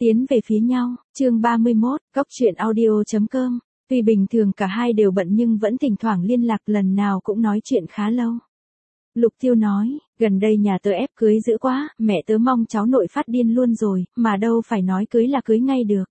Tiến về phía nhau, chương 31, Cóc truyện audio.com. Tuy bình thường cả hai đều bận nhưng vẫn thỉnh thoảng liên lạc, lần nào cũng nói chuyện khá lâu. Lục Tiêu nói, gần đây nhà tớ ép cưới dữ quá, mẹ tớ mong cháu nội phát điên luôn rồi, mà đâu phải nói cưới là cưới ngay được.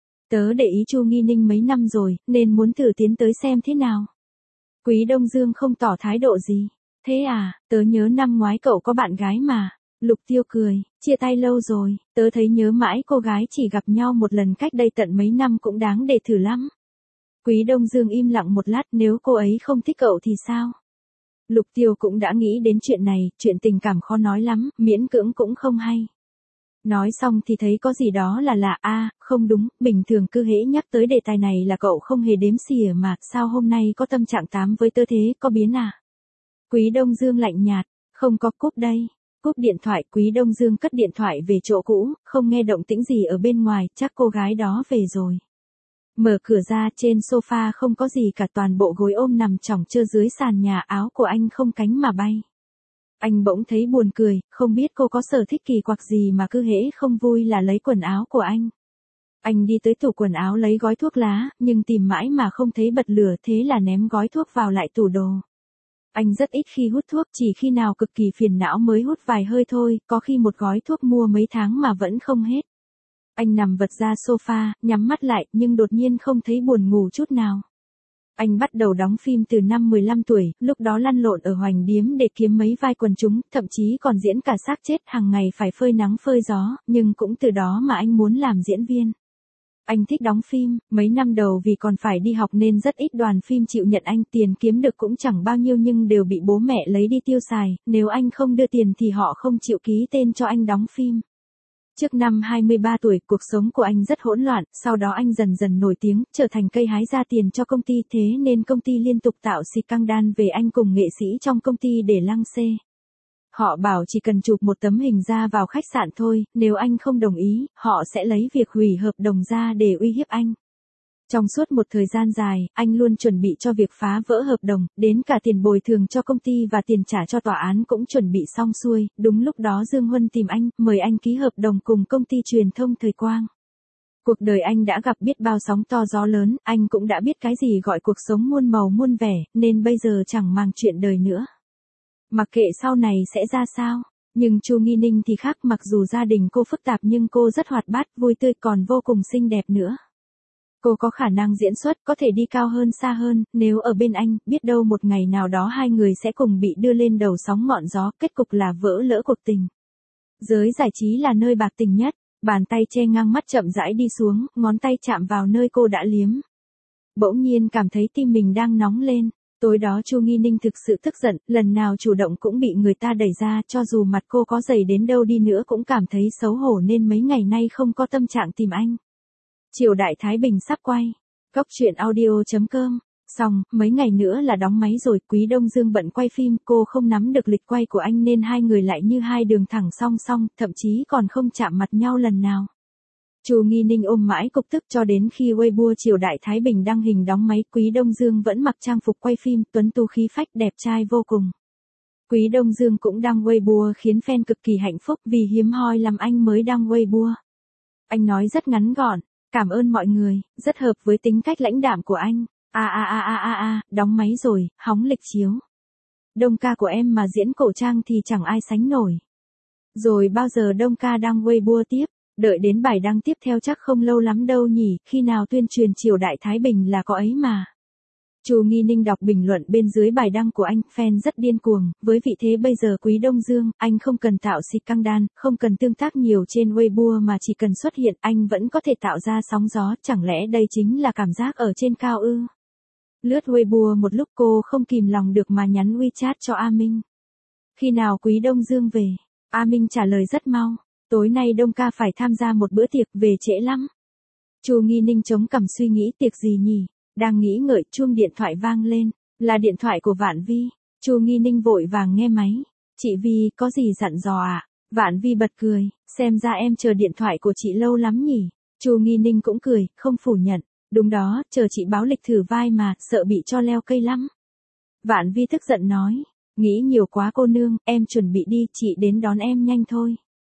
Tớ để ý Chu Nghi Ninh mấy năm rồi, nên muốn thử tiến tới xem thế nào. Quý Đông Dương không tỏ thái độ gì. Thế à, tớ nhớ năm ngoái cậu có bạn gái mà. Lục Tiêu cười, chia tay lâu rồi, tớ thấy nhớ mãi cô gái chỉ gặp nhau một lần cách đây tận mấy năm cũng đáng để thử lắm. Quý Đông Dương im lặng một lát, nếu cô ấy không thích cậu thì sao? Lục Tiêu cũng đã nghĩ đến chuyện này, chuyện tình cảm khó nói lắm, miễn cưỡng cũng không hay. Nói xong thì thấy có gì đó là lạ, không đúng, bình thường cứ hễ nhắc tới đề tài này là cậu không hề đếm xỉa mà, sao hôm nay có tâm trạng tám với tớ thế, có biến à? Quý Đông Dương lạnh nhạt, không có, cúp đây. Cúp điện thoại, Quý Đông Dương cất điện thoại về chỗ cũ, không nghe động tĩnh gì ở bên ngoài, chắc cô gái đó về rồi. Mở cửa ra, trên sofa không có gì cả, toàn bộ gối ôm nằm chỏng chơ dưới sàn nhà, áo của anh không cánh mà bay. Anh bỗng thấy buồn cười, không biết cô có sở thích kỳ quặc gì mà cứ hễ không vui là lấy quần áo của anh. Anh đi tới tủ quần áo lấy gói thuốc lá, nhưng tìm mãi mà không thấy bật lửa, thế là ném gói thuốc vào lại tủ đồ. Anh rất ít khi hút thuốc, chỉ khi nào cực kỳ phiền não mới hút vài hơi thôi, có khi một gói thuốc mua mấy tháng mà vẫn không hết. Anh nằm vật ra sofa, nhắm mắt lại, nhưng đột nhiên không thấy buồn ngủ chút nào. Anh bắt đầu đóng phim từ năm 15 tuổi, lúc đó lăn lộn ở Hoành Điếm để kiếm mấy vai quần chúng, thậm chí còn diễn cả xác chết, hàng ngày phải phơi nắng phơi gió, nhưng cũng từ đó mà anh muốn làm diễn viên. Anh thích đóng phim, mấy năm đầu vì còn phải đi học nên rất ít đoàn phim chịu nhận anh, tiền kiếm được cũng chẳng bao nhiêu nhưng đều bị bố mẹ lấy đi tiêu xài, nếu anh không đưa tiền thì họ không chịu ký tên cho anh đóng phim. Trước năm 23 tuổi, cuộc sống của anh rất hỗn loạn, sau đó anh dần dần nổi tiếng, trở thành cây hái ra tiền cho công ty, thế nên công ty liên tục tạo xì căng đan về anh cùng nghệ sĩ trong công ty để lăng xê. Họ bảo chỉ cần chụp một tấm hình ra vào khách sạn thôi, nếu anh không đồng ý, họ sẽ lấy việc hủy hợp đồng ra để uy hiếp anh. Trong suốt một thời gian dài, anh luôn chuẩn bị cho việc phá vỡ hợp đồng, đến cả tiền bồi thường cho công ty và tiền trả cho tòa án cũng chuẩn bị xong xuôi. Đúng lúc đó Dương Huân tìm anh, mời anh ký hợp đồng cùng công ty truyền thông Thời Quang. Cuộc đời anh đã gặp biết bao sóng to gió lớn, anh cũng đã biết cái gì gọi cuộc sống muôn màu muôn vẻ, nên bây giờ chẳng màng chuyện đời nữa. Mặc kệ sau này sẽ ra sao. Nhưng Chu Nghi Ninh thì khác, mặc dù gia đình cô phức tạp nhưng cô rất hoạt bát, vui tươi, còn vô cùng xinh đẹp nữa. Cô có khả năng diễn xuất, có thể đi cao hơn xa hơn, nếu ở bên anh, biết đâu một ngày nào đó hai người sẽ cùng bị đưa lên đầu sóng ngọn gió, kết cục là vỡ lỡ cuộc tình. Giới giải trí là nơi bạc tình nhất, bàn tay che ngang mắt chậm rãi đi xuống, ngón tay chạm vào nơi cô đã liếm. Bỗng nhiên cảm thấy tim mình đang nóng lên. Tối đó Chu Nghi Ninh thực sự tức giận, lần nào chủ động cũng bị người ta đẩy ra, cho dù mặt cô có dày đến đâu đi nữa cũng cảm thấy xấu hổ nên mấy ngày nay không có tâm trạng tìm anh. Triều Đại Thái Bình sắp quay. Cóc truyện audio.com. Xong, mấy ngày nữa là đóng máy rồi, Quý Đông Dương bận quay phim, cô không nắm được lịch quay của anh nên hai người lại như hai đường thẳng song song, thậm chí còn không chạm mặt nhau lần nào. Chu Nghi Ninh ôm mãi cục tức cho đến khi Weibo Triều Đại Thái Bình đăng hình đóng máy, Quý Đông Dương vẫn mặc trang phục quay phim, tuấn tú khí phách, đẹp trai vô cùng. Quý Đông Dương cũng đăng Weibo khiến fan cực kỳ hạnh phúc, vì hiếm hoi lắm anh mới đăng Weibo. Anh nói rất ngắn gọn, cảm ơn mọi người, rất hợp với tính cách lãnh đạm của anh. Đóng máy rồi, hóng lịch chiếu. Đông ca của em mà diễn cổ trang thì chẳng ai sánh nổi. Rồi bao giờ Đông ca đăng Weibo tiếp? Đợi đến bài đăng tiếp theo chắc không lâu lắm đâu nhỉ, khi nào tuyên truyền Triều Đại Thái Bình là có ấy mà. Chu Nghi Ninh đọc bình luận bên dưới bài đăng của anh, fan rất điên cuồng, với vị thế bây giờ Quý Đông Dương, anh không cần tạo xì căng đan, không cần tương tác nhiều trên Weibo mà chỉ cần xuất hiện, anh vẫn có thể tạo ra sóng gió, chẳng lẽ đây chính là cảm giác ở trên cao ư? Lướt Weibo một lúc cô không kìm lòng được mà nhắn WeChat cho A Minh. Khi nào Quý Đông Dương về? A Minh trả lời rất mau. Tối nay Đông ca phải tham gia một bữa tiệc, về trễ lắm. Chu Nghi Ninh chống cằm suy nghĩ tiệc gì nhỉ? Đang nghĩ ngợi, chuông điện thoại vang lên, là điện thoại của Vạn Vi. Chu Nghi Ninh vội vàng nghe máy. Chị Vi, có gì dặn dò ạ? Vạn Vi bật cười, xem ra em chờ điện thoại của chị lâu lắm nhỉ? Chu Nghi Ninh cũng cười, không phủ nhận. Đúng đó, chờ chị báo lịch thử vai mà, sợ bị cho leo cây lắm. Vạn Vi tức giận nói, nghĩ nhiều quá cô nương, em chuẩn bị đi, chị đến đón em nhanh thôi.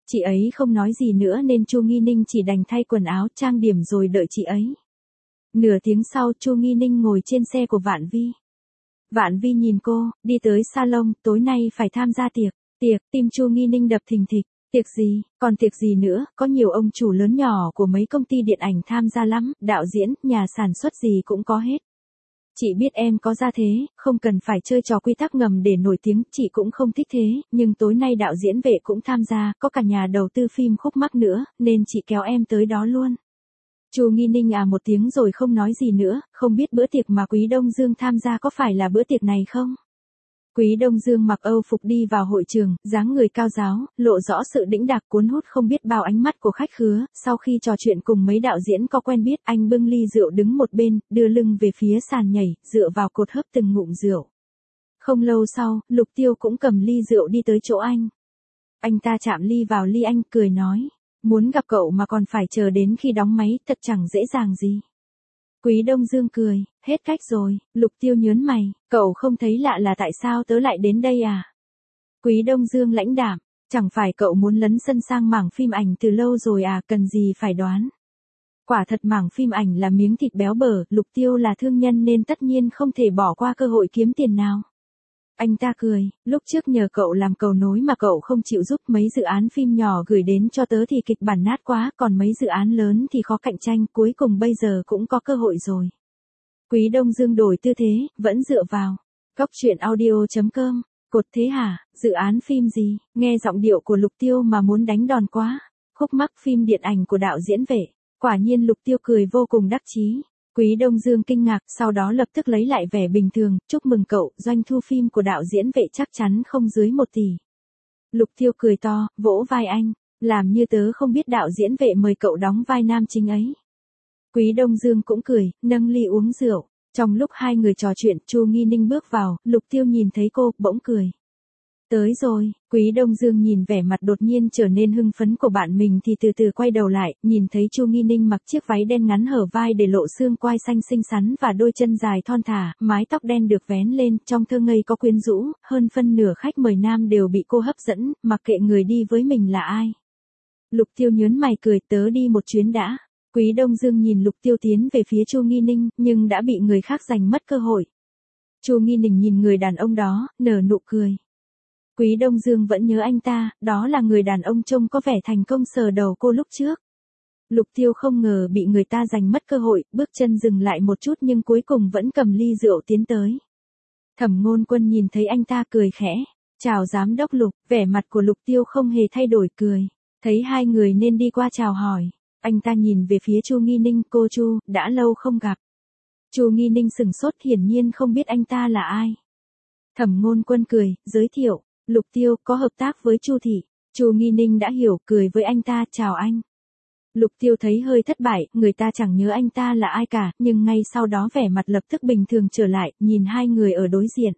Chị ấy không nói gì nữa nên Chu Nghi Ninh chỉ đành thay quần áo trang điểm rồi đợi chị ấy. Nửa tiếng sau Chu Nghi Ninh ngồi trên xe của Vạn Vi. Vạn Vi nhìn cô, đi tới salon, tối nay phải tham gia tiệc. Tiệc, tim Chu Nghi Ninh đập thình thịch. Tiệc gì, còn tiệc gì nữa, có nhiều ông chủ lớn nhỏ của mấy công ty điện ảnh tham gia lắm, đạo diễn, nhà sản xuất gì cũng có hết. Chị biết em có ra thế, không cần phải chơi trò quy tắc ngầm để nổi tiếng, chị cũng không thích thế, nhưng tối nay đạo diễn Vệ cũng tham gia, có cả nhà đầu tư phim khúc mắc nữa, nên chị kéo em tới đó luôn. Chu Nghi Ninh một tiếng rồi không nói gì nữa, không biết bữa tiệc mà Quý Đông Dương tham gia có phải là bữa tiệc này không? Quý Đông Dương mặc Âu phục đi vào hội trường, dáng người cao ráo, lộ rõ sự đĩnh đạc cuốn hút không biết bao ánh mắt của khách khứa, sau khi trò chuyện cùng mấy đạo diễn có quen biết, anh bưng ly rượu đứng một bên, đưa lưng về phía sàn nhảy, dựa vào cột hớp từng ngụm rượu. Không lâu sau, Lục Tiêu cũng cầm ly rượu đi tới chỗ anh. Anh ta chạm ly vào ly anh, cười nói, muốn gặp cậu mà còn phải chờ đến khi đóng máy, thật chẳng dễ dàng gì. Quý Đông Dương cười, hết cách rồi. Lục Tiêu nhớn mày, cậu không thấy lạ là tại sao tớ lại đến đây à? Quý Đông Dương lãnh đạm, chẳng phải cậu muốn lấn sân sang mảng phim ảnh từ lâu rồi à, cần gì phải đoán. Quả thật mảng phim ảnh là miếng thịt béo bở, Lục Tiêu là thương nhân nên tất nhiên không thể bỏ qua cơ hội kiếm tiền nào. Anh ta cười, lúc trước nhờ cậu làm cầu nối mà cậu không chịu giúp, mấy dự án phim nhỏ gửi đến cho tớ thì kịch bản nát quá, còn mấy dự án lớn thì khó cạnh tranh, cuối cùng bây giờ cũng có cơ hội rồi. Quý Đông Dương đổi tư thế, vẫn dựa vào. Cóc truyện audio.com, cột thế hả, dự án phim gì, nghe giọng điệu của Lục Tiêu mà muốn đánh đòn quá. Khúc mắc phim điện ảnh của đạo diễn Vệ, quả nhiên Lục Tiêu cười vô cùng đắc chí. Quý Đông Dương kinh ngạc, sau đó lập tức lấy lại vẻ bình thường, chúc mừng cậu, doanh thu phim của đạo diễn Vệ chắc chắn không dưới 1 tỷ. Lục Tiêu cười to, vỗ vai anh, làm như tớ không biết đạo diễn Vệ mời cậu đóng vai nam chính ấy. Quý Đông Dương cũng cười, nâng ly uống rượu. Trong lúc hai người trò chuyện, Chu Nghi Ninh bước vào, Lục Tiêu nhìn thấy cô, bỗng cười. Tới rồi, Quý Đông Dương nhìn vẻ mặt đột nhiên trở nên hưng phấn của bạn mình thì từ từ quay đầu lại, nhìn thấy Chu Nghi Ninh mặc chiếc váy đen ngắn hở vai để lộ xương quai xanh xinh xắn và đôi chân dài thon thả, mái tóc đen được vén lên, trong thơ ngây có quyến rũ, hơn phân nửa khách mời nam đều bị cô hấp dẫn, mặc kệ người đi với mình là ai. Lục Tiêu nhớn mày cười, tớ đi một chuyến đã. Quý Đông Dương nhìn Lục Tiêu tiến về phía Chu Nghi Ninh, nhưng đã bị người khác giành mất cơ hội. Chu Nghi Ninh nhìn người đàn ông đó, nở nụ cười. Quý Đông Dương vẫn nhớ anh ta, đó là người đàn ông trông có vẻ thành công sờ đầu cô lúc trước. Lục Tiêu không ngờ bị người ta giành mất cơ hội, bước chân dừng lại một chút nhưng cuối cùng vẫn cầm ly rượu tiến tới. Thẩm Ngôn Quân nhìn thấy anh ta cười khẽ, chào giám đốc Lục, vẻ mặt của Lục Tiêu không hề thay đổi cười, thấy hai người nên đi qua chào hỏi. Anh ta nhìn về phía Chu Nghi Ninh, cô Chu, đã lâu không gặp. Chu Nghi Ninh sừng sốt, hiển nhiên không biết anh ta là ai. Thẩm Ngôn Quân cười, giới thiệu, Lục Tiêu có hợp tác với Chu thị. Chu Nghi Ninh đã hiểu, cười với anh ta, chào anh. Lục Tiêu thấy hơi thất bại, người ta chẳng nhớ anh ta là ai cả, nhưng ngay sau đó vẻ mặt lập tức bình thường trở lại, nhìn hai người ở đối diện.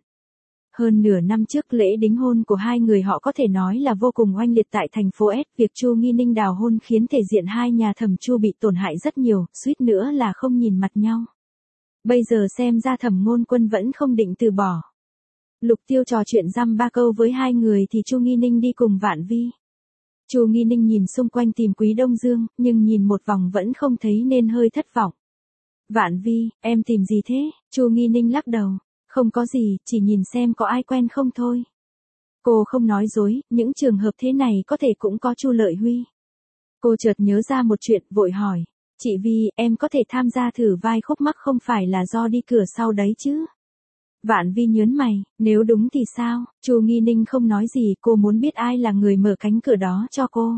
Hơn nửa năm trước lễ đính hôn của hai người họ có thể nói là vô cùng oanh liệt tại thành phố S. Việc Chu Nghi Ninh đào hôn khiến thể diện hai nhà Thẩm Chu bị tổn hại rất nhiều, suýt nữa là không nhìn mặt nhau. Bây giờ xem ra Thẩm Ngôn Quân vẫn không định từ bỏ. Lục Tiêu trò chuyện dăm ba câu với hai người thì Chu Nghi Ninh đi cùng Vạn Vi. Chu Nghi Ninh nhìn xung quanh tìm Quý Đông Dương, nhưng nhìn một vòng vẫn không thấy nên hơi thất vọng. Vạn Vi, em tìm gì thế? Chu Nghi Ninh lắc đầu. Không có gì, chỉ nhìn xem có ai quen không thôi. Cô không nói dối, những trường hợp thế này có thể cũng có Chu Lợi Huy. Cô chợt nhớ ra một chuyện, vội hỏi. Chị Vi, em có thể tham gia thử vai khúc mắc không phải là do đi cửa sau đấy chứ? Vạn Vi nhớn mày, nếu đúng thì sao? Chu Nghi Ninh không nói gì, cô muốn biết ai là người mở cánh cửa đó cho cô.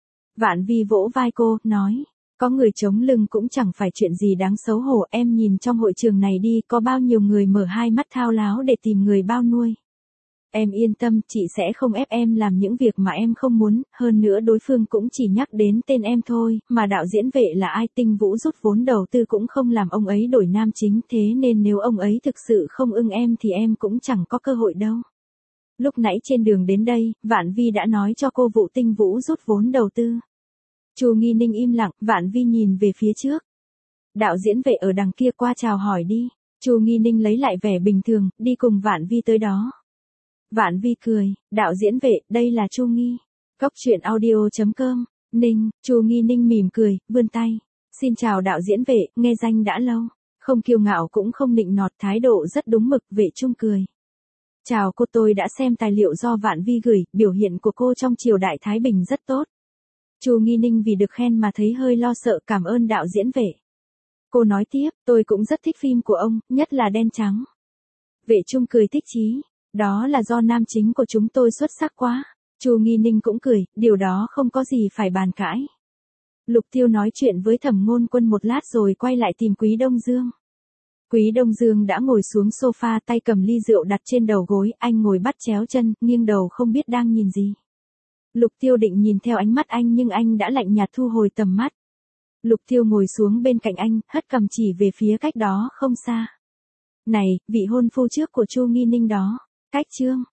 Vạn Vi vỗ vai cô, nói. Có người chống lưng cũng chẳng phải chuyện gì đáng xấu hổ, em nhìn trong hội trường này đi, có bao nhiêu người mở hai mắt thao láo để tìm người bao nuôi. Em yên tâm, chị sẽ không ép em làm những việc mà em không muốn, hơn nữa đối phương cũng chỉ nhắc đến tên em thôi, mà đạo diễn Vệ là ai, Tinh Vũ rút vốn đầu tư cũng không làm ông ấy đổi nam chính, thế nên nếu ông ấy thực sự không ưng em thì em cũng chẳng có cơ hội đâu. Lúc nãy trên đường đến đây, Vạn Vi đã nói cho cô vụ Tinh Vũ rút vốn đầu tư. Chu Nghi Ninh im lặng, Vạn Vi nhìn về phía trước. Đạo diễn Vệ ở đằng kia, qua chào hỏi đi. Chu Nghi Ninh lấy lại vẻ bình thường, đi cùng Vạn Vi tới đó. Vạn Vi cười, đạo diễn Vệ, đây là Chu Nghi. Cóc truyện audio.com, Ninh, Chu Nghi Ninh mỉm cười, vươn tay. Xin chào đạo diễn Vệ, nghe danh đã lâu. Không kiêu ngạo cũng không nịnh nọt, thái độ rất đúng mực. Vệ Trung cười. Chào cô, tôi đã xem tài liệu do Vạn Vi gửi, biểu hiện của cô trong triều đại Thái Bình rất tốt. Chu Nghi Ninh vì được khen mà thấy hơi lo sợ, cảm ơn đạo diễn Vệ. Cô nói tiếp, tôi cũng rất thích phim của ông, nhất là Đen Trắng. Vệ Trung cười thích chí. Đó là do nam chính của chúng tôi xuất sắc quá. Chu Nghi Ninh cũng cười, điều đó không có gì phải bàn cãi. Lục Tiêu nói chuyện với Thẩm Ngôn Quân một lát rồi quay lại tìm Quý Đông Dương. Quý Đông Dương đã ngồi xuống sofa, tay cầm ly rượu đặt trên đầu gối, anh ngồi bắt chéo chân, nghiêng đầu không biết đang nhìn gì. Lục Tiêu định nhìn theo ánh mắt anh nhưng anh đã lạnh nhạt thu hồi tầm mắt. Lục Tiêu ngồi xuống bên cạnh anh, hất cầm chỉ về phía cách đó không xa. Này, vị hôn phu trước của Chu Nghi Ninh đó. Cách Trương.